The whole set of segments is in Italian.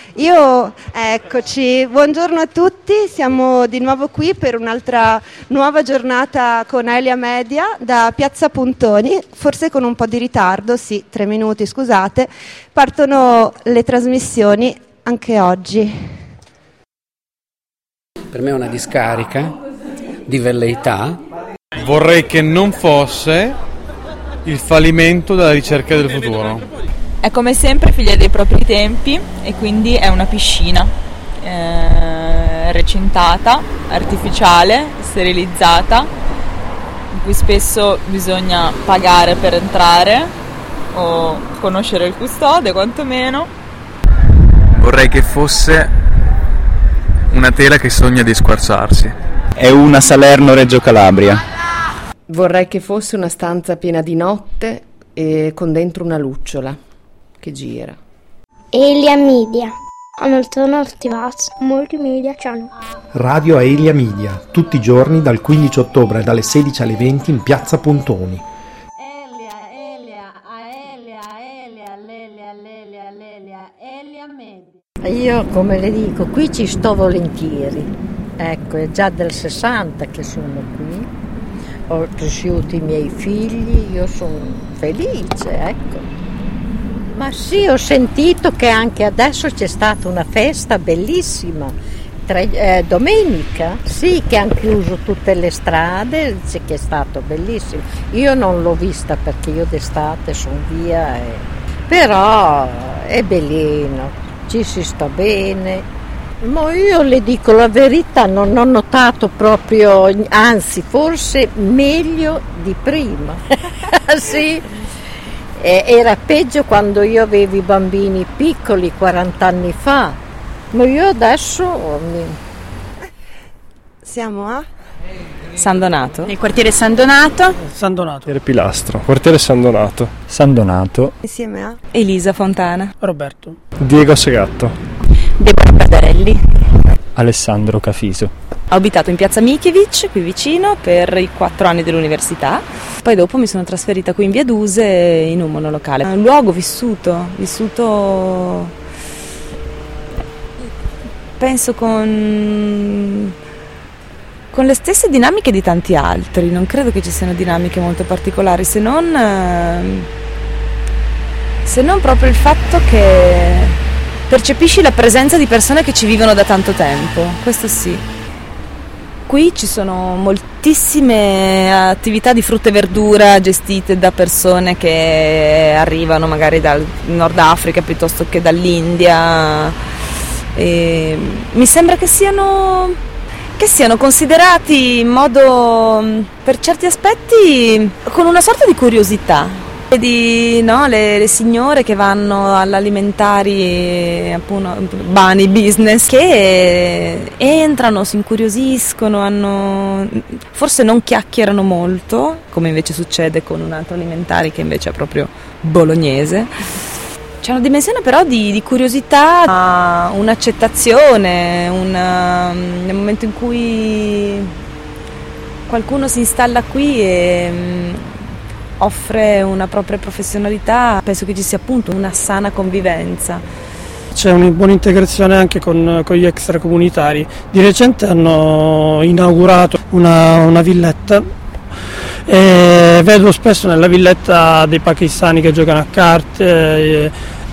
Eccoci, buongiorno a tutti, siamo di nuovo qui per un'altra nuova giornata con Aelia Media da Piazza Puntoni, forse con un po' di ritardo, sì, 3 minuti, scusate, partono le trasmissioni anche oggi. Per me è una discarica di velleità. Vorrei che non fosse il fallimento della ricerca del futuro. È come sempre figlia dei propri tempi e quindi è una piscina recintata, artificiale, sterilizzata, in cui spesso bisogna pagare per entrare o conoscere il custode quantomeno. Vorrei che fosse una tela che sogna di squarciarsi. È una Salerno-Reggio Calabria. Vorrei che fosse una stanza piena di notte e con dentro una lucciola che gira. Aelia Media. Multimedia Channel. Radio Aelia Media, tutti i giorni dal 15 ottobre dalle 16 alle 20 in Piazza Puntoni. Aelia Media. Io, come le dico, qui ci sto volentieri. Ecco, è già del 60 che sono qui. Ho cresciuto i miei figli, io sono felice, ecco. Ma sì, ho sentito che anche adesso c'è stata una festa bellissima, domenica, sì, che hanno chiuso tutte le strade, che è stato bellissimo. Io non l'ho vista perché io d'estate sono via, però è bellino, ci si sta bene. Ma io le dico la verità, non ho notato proprio, anzi forse meglio di prima, sì. Era peggio quando io avevo i bambini piccoli 40 anni fa, ma io adesso siamo a San Donato, nel quartiere San Donato. San Donato, quartiere Pilastro, quartiere San Donato. San Donato, insieme a Elisa Fontana, Roberto, Diego Segatto, Deborah Bardarelli, Alessandro Cafiso. Ho abitato in piazza Michievic, qui vicino, per i 4 anni dell'università. Poi dopo mi sono trasferita qui in via Duse in un monolocale. Un luogo vissuto penso con le stesse dinamiche di tanti altri. Non credo che ci siano dinamiche molto particolari, se non proprio il fatto che percepisci la presenza di persone che ci vivono da tanto tempo, questo sì. Qui ci sono moltissime attività di frutta e verdura gestite da persone che arrivano magari dal Nord Africa piuttosto che dall'India. E mi sembra che siano considerati in modo, per certi aspetti, con una sorta di curiosità. Le signore che vanno all'alimentari, appunto, Bani Business, che entrano, si incuriosiscono, forse non chiacchierano molto, come invece succede con un altro alimentari che invece è proprio bolognese. C'è una dimensione però di curiosità, un'accettazione, nel momento in cui qualcuno si installa qui e offre una propria professionalità, penso che ci sia appunto una sana convivenza. C'è una buona integrazione anche con gli extracomunitari. Di recente hanno inaugurato una villetta e vedo spesso nella villetta dei pakistani che giocano a carte,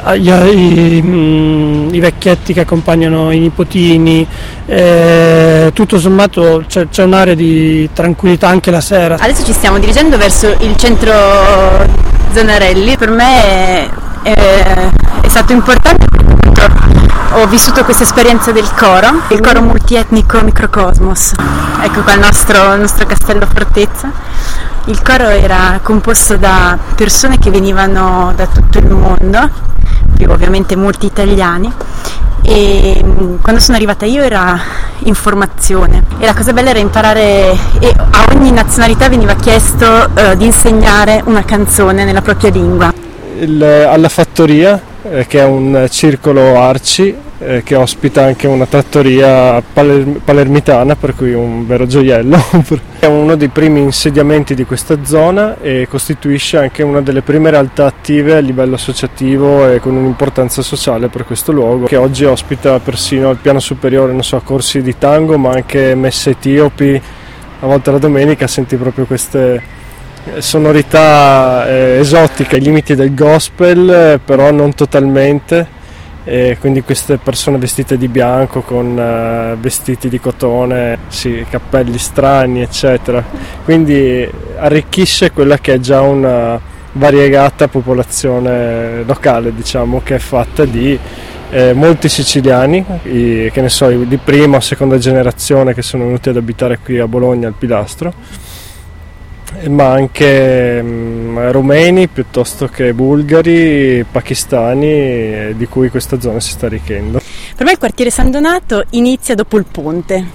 i vecchietti che accompagnano i nipotini, tutto sommato c'è un'area di tranquillità anche la sera. Adesso ci stiamo dirigendo verso il centro Zanarelli. Per me è stato importante perché ho vissuto questa esperienza del coro, il coro multietnico Microcosmos. Ecco qua il nostro castello fortezza. Il coro era composto da persone che venivano da tutto il mondo, più ovviamente molti italiani, e quando sono arrivata io era in formazione e la cosa bella era imparare, e a ogni nazionalità veniva chiesto di insegnare una canzone nella propria lingua. Alla Fattoria, che è un circolo Arci, che ospita anche una trattoria palermitana, per cui un vero gioiello. È uno dei primi insediamenti di questa zona e costituisce anche una delle prime realtà attive a livello associativo e con un'importanza sociale per questo luogo, che oggi ospita persino al piano superiore, non so, corsi di tango, ma anche messe etiopi. A volte la domenica senti proprio queste sonorità esotiche ai limiti del gospel, però non totalmente. E quindi queste persone vestite di bianco con vestiti di cotone, sì, cappelli strani eccetera, quindi arricchisce quella che è già una variegata popolazione locale, diciamo, che è fatta di molti siciliani, che ne so, di prima o seconda generazione, che sono venuti ad abitare qui a Bologna al Pilastro, ma anche rumeni piuttosto che bulgari, pakistani, di cui questa zona si sta arricchendo. Per me il quartiere San Donato inizia dopo il ponte.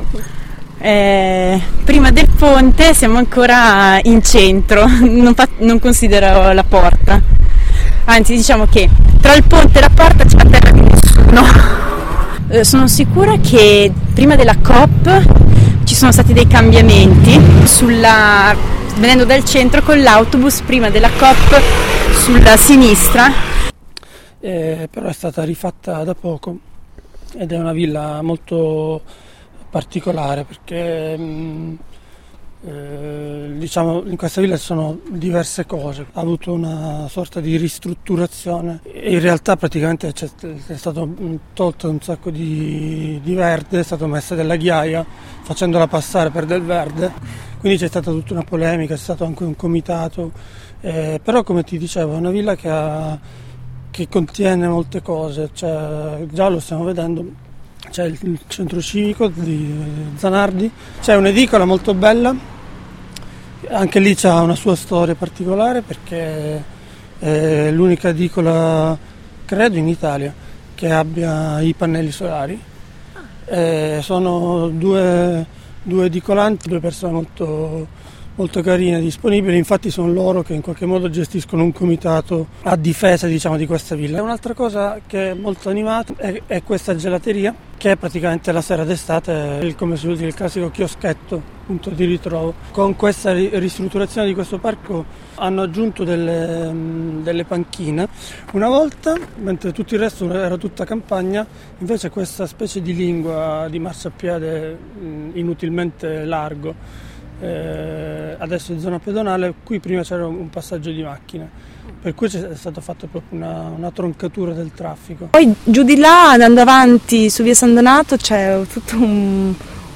Prima del ponte siamo ancora in centro, non considero la porta, anzi diciamo che tra il ponte e la porta c'è la terra di nessuno. Sono sicura che prima della COP ci sono stati dei cambiamenti venendo dal centro con l'autobus prima della COP sulla sinistra. Però è stata rifatta da poco ed è una villa molto particolare perché diciamo in questa villa ci sono diverse cose, ha avuto una sorta di ristrutturazione e in realtà praticamente è stato tolto un sacco di verde, è stato messa della ghiaia facendola passare per del verde, quindi c'è stata tutta una polemica, c'è stato anche un comitato, però come ti dicevo è una villa che contiene molte cose, cioè, già lo stiamo vedendo. C'è il centro civico di Zanardi, c'è un'edicola molto bella, anche lì c'ha una sua storia particolare perché è l'unica edicola, credo, in Italia che abbia i pannelli solari. Sono due edicolanti, due persone molto carine, disponibili, infatti sono loro che in qualche modo gestiscono un comitato a difesa, diciamo, di questa villa. Un'altra cosa che è molto animata è questa gelateria, che è praticamente la sera d'estate, come si usa, il classico chioschetto, punto di ritrovo. Con questa ristrutturazione di questo parco hanno aggiunto delle panchine. Una volta, mentre tutto il resto era tutta campagna, invece questa specie di lingua di marciapiede inutilmente largo, adesso in zona pedonale, qui prima c'era un passaggio di macchine, per cui è stato fatto proprio una troncatura del traffico. Poi giù di là, andando avanti su via San Donato, c'è tutto un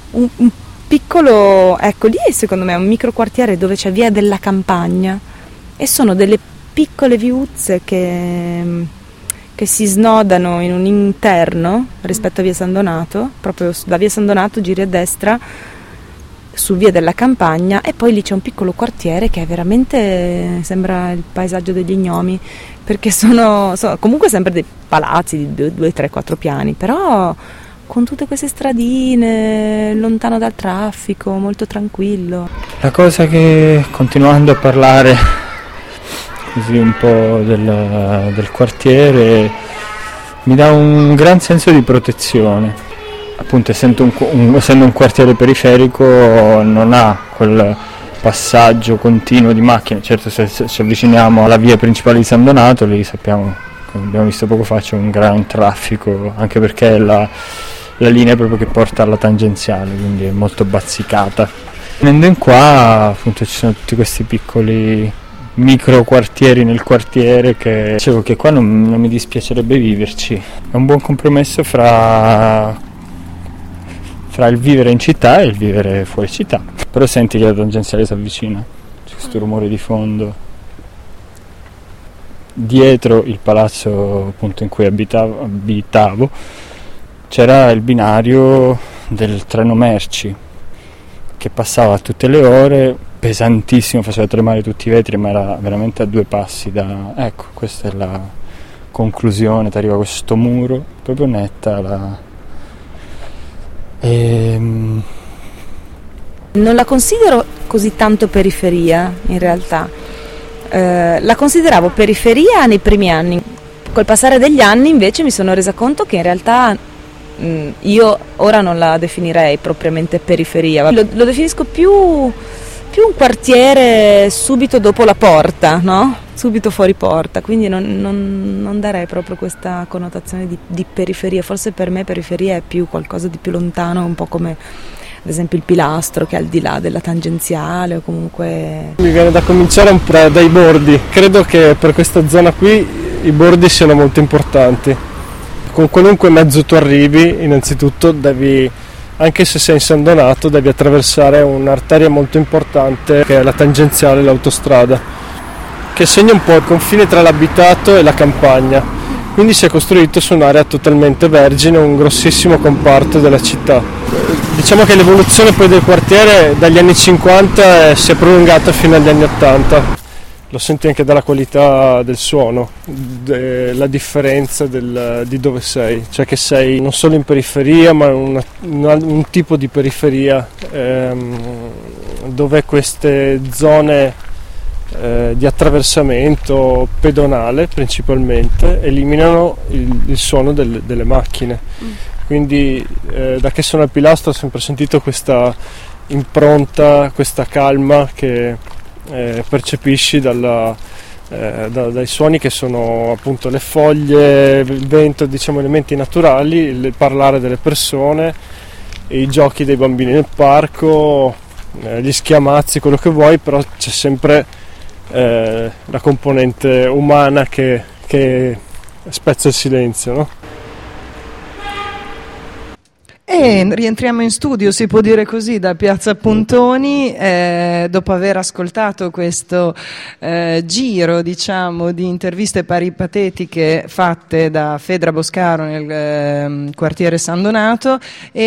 piccolo, ecco lì secondo me è un micro quartiere dove c'è via della Campagna e sono delle piccole viuzze che si snodano in un interno rispetto a via San Donato, proprio da via San Donato giri a destra su via della Campagna e poi lì c'è un piccolo quartiere che è veramente, sembra il paesaggio degli gnomi, perché sono comunque sempre dei palazzi di 2, 3, 4 piani, però con tutte queste stradine, lontano dal traffico, molto tranquillo. La cosa che, continuando a parlare così un po' del quartiere, mi dà un gran senso di protezione. Appunto, essendo un quartiere periferico, non ha quel passaggio continuo di macchine. Certo, se ci avviciniamo alla via principale di San Donato, lì sappiamo, come abbiamo visto poco fa, c'è un gran traffico, anche perché la linea è proprio che porta alla tangenziale, quindi è molto bazzicata. Venendo in qua, appunto, ci sono tutti questi piccoli micro quartieri nel quartiere che dicevo che qua non mi dispiacerebbe viverci. È un buon compromesso fra il vivere in città e il vivere fuori città. Però senti che la tangenziale si avvicina, c'è questo rumore di fondo. Dietro il palazzo, appunto, in cui abitavo c'era il binario del treno merci che passava a tutte le ore, pesantissimo, faceva tremare tutti i vetri, ma era veramente a 2 passi da... Ecco, questa è la conclusione, ti arriva questo muro, proprio netta Non la considero così tanto periferia, in realtà. La consideravo periferia nei primi anni, Col passare degli anni invece mi sono resa conto che in realtà io ora non la definirei propriamente periferia, lo definisco più un quartiere subito dopo la porta, no? Subito fuori porta, quindi non darei proprio questa connotazione di periferia. Forse per me periferia è più qualcosa di più lontano, un po' come ad esempio il Pilastro, che è al di là della tangenziale, o comunque... Mi viene da cominciare un po' dai bordi. Credo che per questa zona qui i bordi siano molto importanti. Con qualunque mezzo tu arrivi, innanzitutto devi, anche se sei in San Donato, devi attraversare un'arteria molto importante che è la tangenziale, l'autostrada, che segna un po' il confine tra l'abitato e la campagna. Quindi si è costruito su un'area totalmente vergine, un grossissimo comparto della città. Diciamo che l'evoluzione poi del quartiere dagli anni 50 si è prolungata fino agli anni 80. Lo senti anche dalla qualità del suono, la differenza di dove sei, cioè che sei non solo in periferia ma un tipo di periferia dove queste zone di attraversamento pedonale principalmente eliminano il suono delle macchine. Quindi da che sono al Pilastro ho sempre sentito questa impronta, questa calma che percepisci dai suoni che sono appunto le foglie, il vento, diciamo elementi naturali, il parlare delle persone, i giochi dei bambini nel parco, gli schiamazzi, quello che vuoi, però c'è sempre la componente umana che spezza il silenzio, no? E rientriamo in studio, si può dire così, da Piazza Puntoni, dopo aver ascoltato questo giro, diciamo, di interviste paripatetiche fatte da Fedra Boscaro nel quartiere San Donato,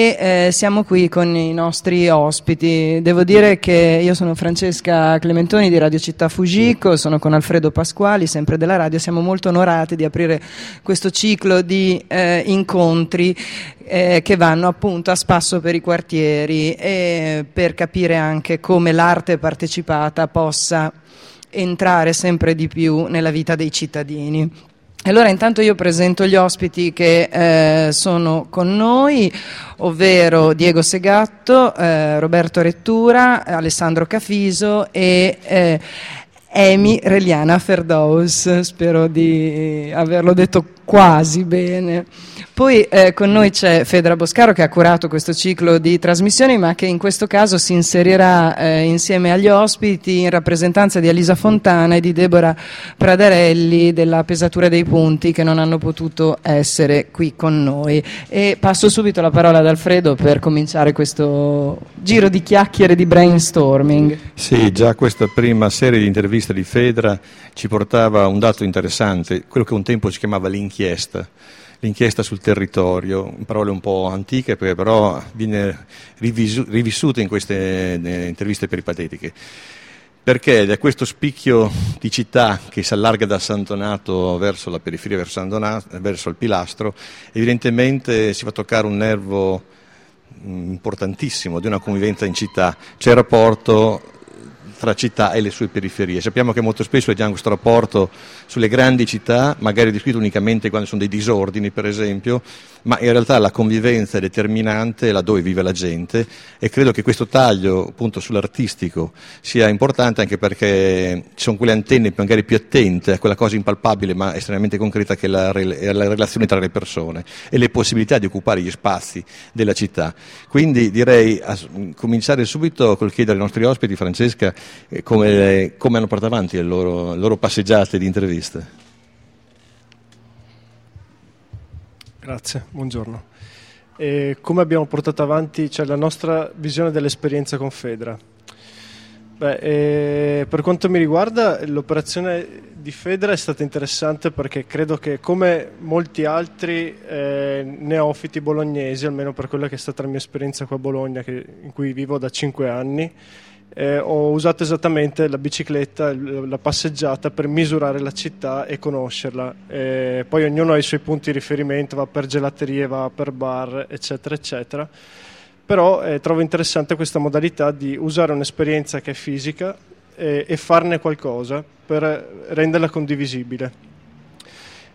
e siamo qui con i nostri ospiti. Devo dire che io sono Francesca Clementoni di Radio Città Fugico, sono con Alfredo Pasquali, sempre della radio. Siamo molto onorati di aprire questo ciclo di incontri che vanno appunto a spasso per i quartieri, per capire anche come l'arte partecipata possa entrare sempre di più nella vita dei cittadini. Allora intanto io presento gli ospiti che sono con noi, ovvero Diego Segatto, Roberto Rettura, Alessandro Cafiso e Emi Reliana Ferdows, spero di averlo detto quasi bene. Poi con noi c'è Fedra Boscaro, che ha curato questo ciclo di trasmissioni, ma che in questo caso si inserirà insieme agli ospiti in rappresentanza di Elisa Fontana e di Deborah Pradarelli della Pesatura dei Punti, che non hanno potuto essere qui con noi. E passo subito la parola ad Alfredo per cominciare questo giro di chiacchiere, di brainstorming. Sì, già questa prima serie di interviste di Fedra ci portava un dato interessante, quello che un tempo si chiamava l'inchiesta sul territorio, parole un po' antiche, perché però viene rivissuta in queste interviste peripatetiche, perché da questo spicchio di città che si allarga da San Donato verso la periferia, verso il Pilastro, evidentemente si va a toccare un nervo importantissimo di una convivenza in città, c'è il rapporto tra città e le sue periferie. Sappiamo che molto spesso vediamo questo rapporto sulle grandi città, magari descritto unicamente quando sono dei disordini, per esempio, ma in realtà la convivenza è determinante laddove vive la gente, e credo che questo taglio appunto sull'artistico sia importante, anche perché ci sono quelle antenne magari più attente a quella cosa impalpabile ma estremamente concreta che è la relazione tra le persone e le possibilità di occupare gli spazi della città. Quindi direi cominciare subito col chiedere ai nostri ospiti, Francesca, come hanno portato avanti le loro passeggiate di interviste. Grazie, buongiorno. Come abbiamo portato avanti, cioè, la nostra visione dell'esperienza con Fedra? Per quanto mi riguarda, l'operazione di Fedra è stata interessante perché credo che, come molti altri neofiti bolognesi, almeno per quella che è stata la mia esperienza qua a Bologna, in cui vivo da 5 anni, ho usato esattamente la bicicletta, la passeggiata per misurare la città e conoscerla. Poi ognuno ha i suoi punti di riferimento, va per gelaterie, va per bar, eccetera, eccetera. Però trovo interessante questa modalità di usare un'esperienza che è fisica e farne qualcosa per renderla condivisibile.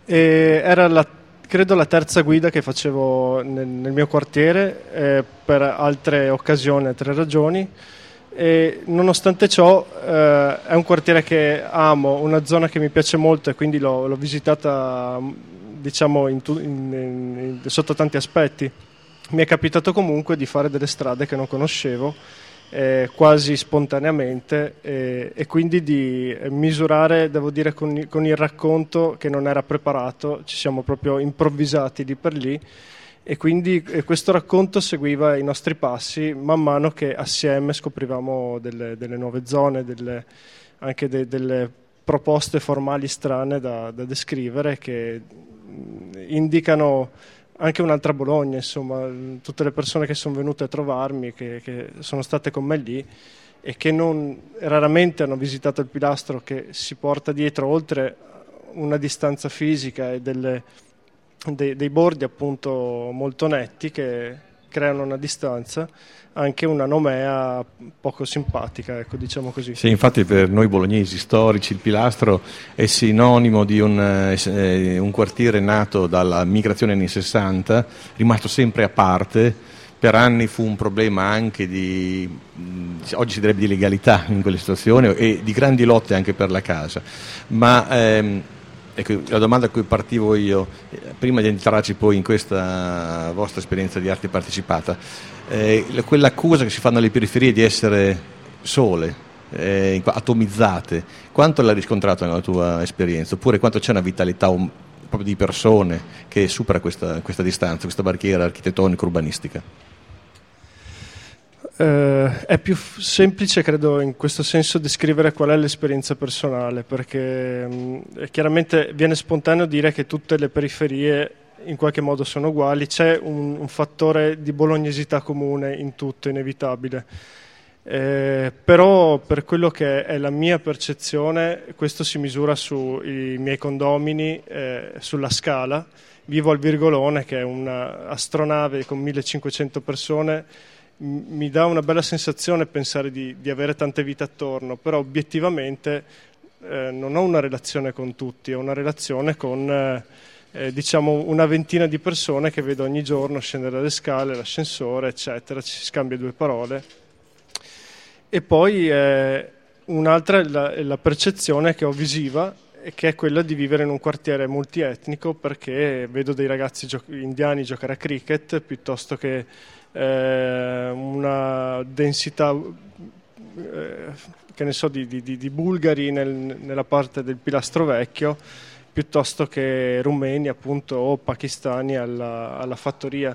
E era credo la terza guida che facevo nel mio quartiere, per altre occasioni, altre ragioni. E nonostante ciò è un quartiere che amo, una zona che mi piace molto, e quindi l'ho visitata, diciamo, sotto tanti aspetti. Mi è capitato comunque di fare delle strade che non conoscevo, quasi spontaneamente, e quindi di misurare, devo dire, con il racconto che non era preparato. Ci siamo proprio improvvisati lì per lì, e quindi questo racconto seguiva i nostri passi man mano che assieme scoprivamo delle nuove zone, anche delle proposte formali strane da descrivere, che indicano anche un'altra Bologna, insomma, tutte le persone che sono venute a trovarmi, che sono state con me lì e che raramente hanno visitato il pilastro, che si porta dietro, oltre una distanza fisica e dei bordi appunto molto netti che creano una distanza, anche una nomea poco simpatica, ecco, diciamo così. Sì, infatti per noi bolognesi storici il pilastro è sinonimo di un quartiere nato dalla migrazione anni 60, rimasto sempre a parte. Per anni fu un problema anche oggi si direbbe di legalità in quelle situazioni, e di grandi lotte anche per la casa. Ma ecco, la domanda a cui partivo io, prima di entrarci poi in questa vostra esperienza di arte partecipata, quell'accusa che si fanno alle periferie di essere sole, atomizzate, quanto l'hai riscontrato nella tua esperienza? Oppure quanto c'è una vitalità proprio di persone che supera questa distanza, questa barriera architettonica urbanistica? È più semplice, credo, in questo senso descrivere qual è l'esperienza personale, perché chiaramente viene spontaneo dire che tutte le periferie in qualche modo sono uguali. C'è un fattore di bolognesità comune in tutto, inevitabile, però per quello che è la mia percezione, questo si misura sui miei condomini, sulla Scala. Vivo al Virgolone, che è un'astronave con 1500 persone. Mi dà una bella sensazione pensare di avere tante vite attorno, però obiettivamente non ho una relazione con tutti, ho una relazione con diciamo una ventina di persone che vedo ogni giorno scendere dalle scale, l'ascensore, eccetera, ci si scambia due parole. E poi un'altra è la percezione che ho visiva, che è quella di vivere in un quartiere multietnico, perché vedo dei ragazzi indiani giocare a cricket piuttosto che una densità che ne so di bulgari nella parte del pilastro vecchio, piuttosto che rumeni appunto o pakistani alla fattoria.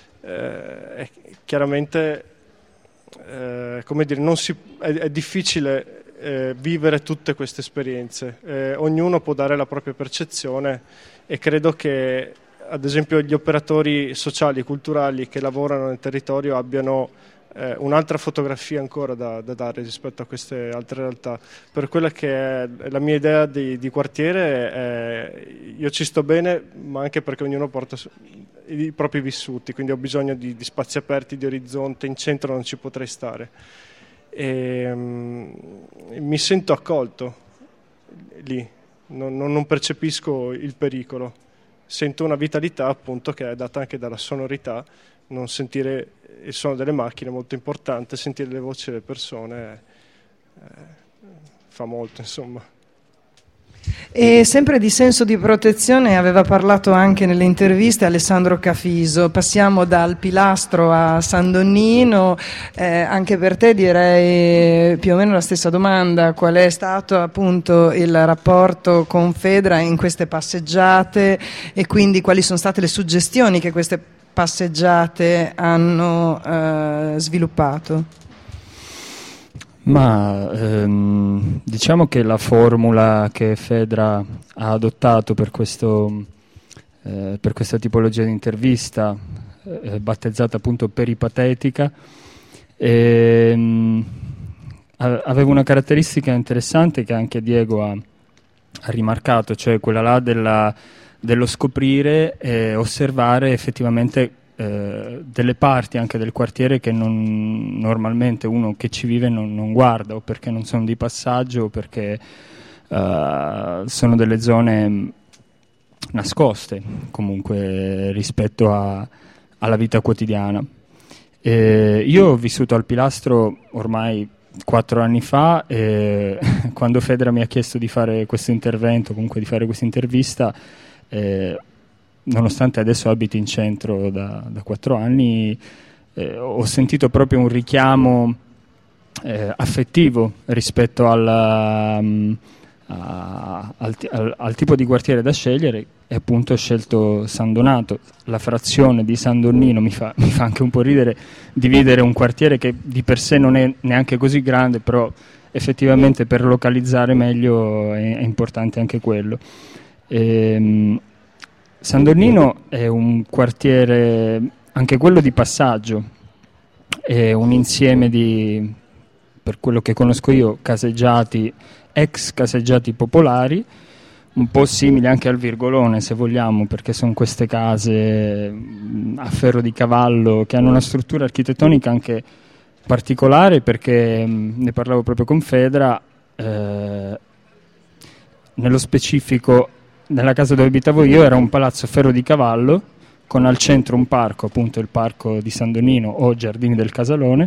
Chiaramente come dire, è difficile vivere tutte queste esperienze, ognuno può dare la propria percezione, e credo che ad esempio gli operatori sociali e culturali che lavorano nel territorio abbiano un'altra fotografia ancora da dare rispetto a queste altre realtà. Per quella che è la mia idea di quartiere, io ci sto bene, ma anche perché ognuno porta i propri vissuti, quindi ho bisogno di spazi aperti, di orizzonte. In centro non ci potrei stare, e mi sento accolto lì, non percepisco il pericolo. Sento una vitalità appunto che è data anche dalla sonorità, non sentire il suono delle macchine è molto importante, sentire le voci delle persone fa molto, insomma. E sempre di senso di protezione aveva parlato anche nelle interviste Alessandro Cafiso. Passiamo dal pilastro a San Donnino, anche per te direi più o meno la stessa domanda: qual è stato appunto il rapporto con Fedra in queste passeggiate, e quindi quali sono state le suggestioni che queste passeggiate hanno sviluppato? Ma diciamo che la formula che Fedra ha adottato per questa tipologia di intervista, battezzata appunto peripatetica, aveva una caratteristica interessante che anche Diego ha rimarcato, cioè quella là dello scoprire e osservare effettivamente delle parti anche del quartiere che normalmente uno che ci vive non guarda, o perché non sono di passaggio, o perché sono delle zone nascoste comunque rispetto alla vita quotidiana. Io ho vissuto al Pilastro ormai 4 anni fa e quando Fedra mi ha chiesto di fare questo intervento, comunque di fare questa intervista, nonostante adesso abiti in centro da 4 anni, ho sentito proprio un richiamo affettivo rispetto al tipo di quartiere da scegliere, e appunto ho scelto San Donato. La frazione di San Donnino mi fa anche un po' ridere dividere un quartiere che di per sé non è neanche così grande, però effettivamente per localizzare meglio è importante anche quello. San Donnino è un quartiere, anche quello di passaggio, è un insieme di, per quello che conosco io, caseggiati, ex caseggiati popolari, un po' simili anche al Virgolone se vogliamo, perché sono queste case a ferro di cavallo che hanno una struttura architettonica anche particolare, perché ne parlavo proprio con Fedra, nello specifico nella casa dove abitavo io era un palazzo a ferro di cavallo con al centro un parco, appunto il parco di San Donnino o Giardini del Casalone,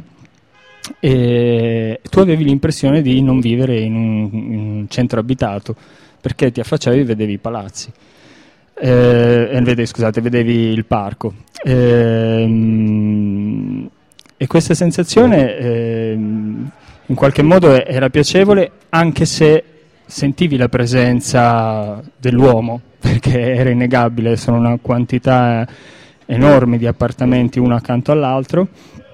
e tu avevi l'impressione di non vivere in un centro abitato, perché ti affacciavi e vedevi i palazzi, vedevi il parco, e questa sensazione in qualche modo era piacevole, anche se sentivi la presenza dell'uomo, perché era innegabile, sono una quantità enorme di appartamenti uno accanto all'altro,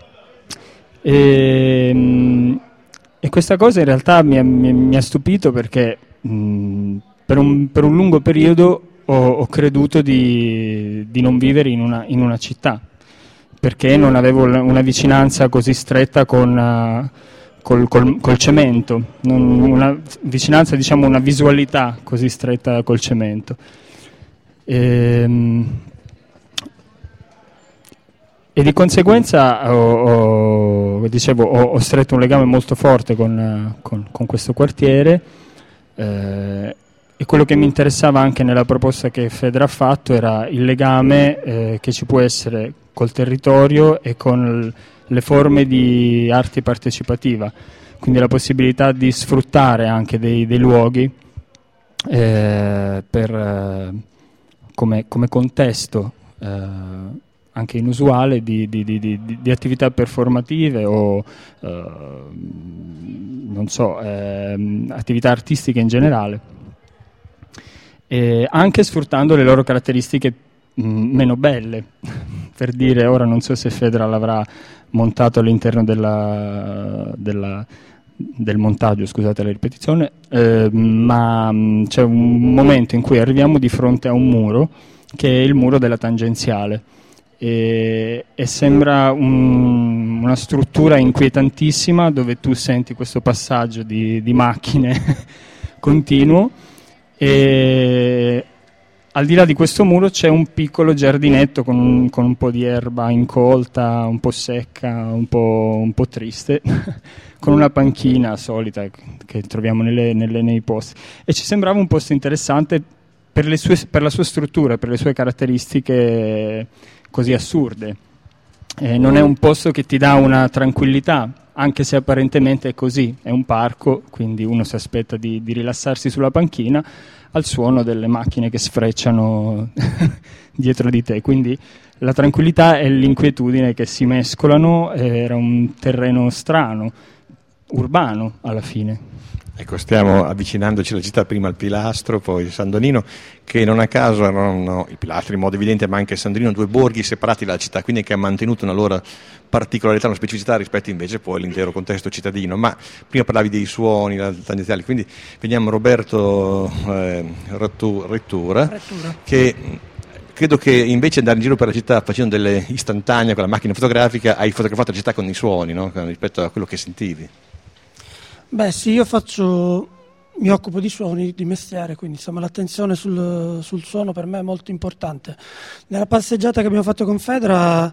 e questa cosa in realtà mi ha stupito, perché per un lungo periodo ho creduto di non vivere in una città, perché non avevo una vicinanza così stretta col cemento, una vicinanza, diciamo, una visualità così stretta col cemento. E di conseguenza ho stretto un legame molto forte con questo quartiere, e quello che mi interessava anche nella proposta che Fedra ha fatto era il legame che ci può essere col territorio e con le forme di arte partecipativa, quindi la possibilità di sfruttare anche dei luoghi come contesto anche inusuale di attività performative o attività artistiche in generale, anche sfruttando le loro caratteristiche meno belle. Per dire, ora non so se Fedra l'avrà montato all'interno del montaggio, scusate la ripetizione, ma c'è un momento in cui arriviamo di fronte a un muro che è il muro della tangenziale, e sembra una struttura inquietantissima, dove tu senti questo passaggio di macchine continuo, e al di là di questo muro c'è un piccolo giardinetto con un po' di erba incolta, un po' secca, un po' triste, con una panchina solita che troviamo nei posti, e ci sembrava un posto interessante per la sua struttura, per le sue caratteristiche così assurde. Non è un posto che ti dà una tranquillità, anche se apparentemente è così, è un parco, quindi uno si aspetta di rilassarsi sulla panchina al suono delle macchine che sfrecciano dietro di te, quindi la tranquillità e l'inquietudine che si mescolano. Era un terreno strano, urbano alla fine. Ecco, stiamo avvicinandoci alla città, prima al Pilastro, poi San Donnino, che non a caso erano il Pilastro in modo evidente, ma anche San Donnino, due borghi separati dalla città, quindi che ha mantenuto una loro particolarità, una specificità rispetto invece poi all'intero contesto cittadino. Ma prima parlavi dei suoni, tangenziali, quindi veniamo a Roberto Rettura, che credo che invece andare in giro per la città facendo delle istantanee con la macchina fotografica, hai fotografato la città con i suoni, no? Rispetto a quello che sentivi. Beh sì, io mi occupo di suoni di mestiere, quindi insomma l'attenzione sul suono per me è molto importante. Nella passeggiata che abbiamo fatto con Fedra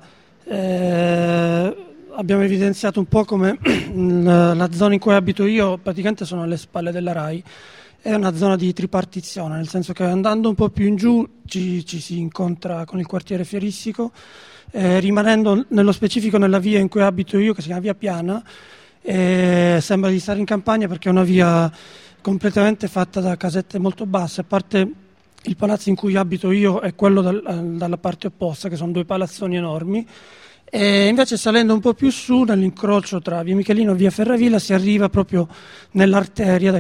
abbiamo evidenziato un po' come la zona in cui abito io praticamente sono alle spalle della RAI, è una zona di tripartizione, nel senso che andando un po' più in giù ci si incontra con il quartiere fieristico, rimanendo nello specifico nella via in cui abito io, che si chiama Via Piana, sembra di stare in campagna perché è una via completamente fatta da casette molto basse, a parte il palazzo in cui abito io è quello dalla parte opposta, che sono 2 palazzoni enormi, e invece salendo un po' più su, nell'incrocio tra Via Michelino e Via Ferravilla, si arriva proprio nell'arteria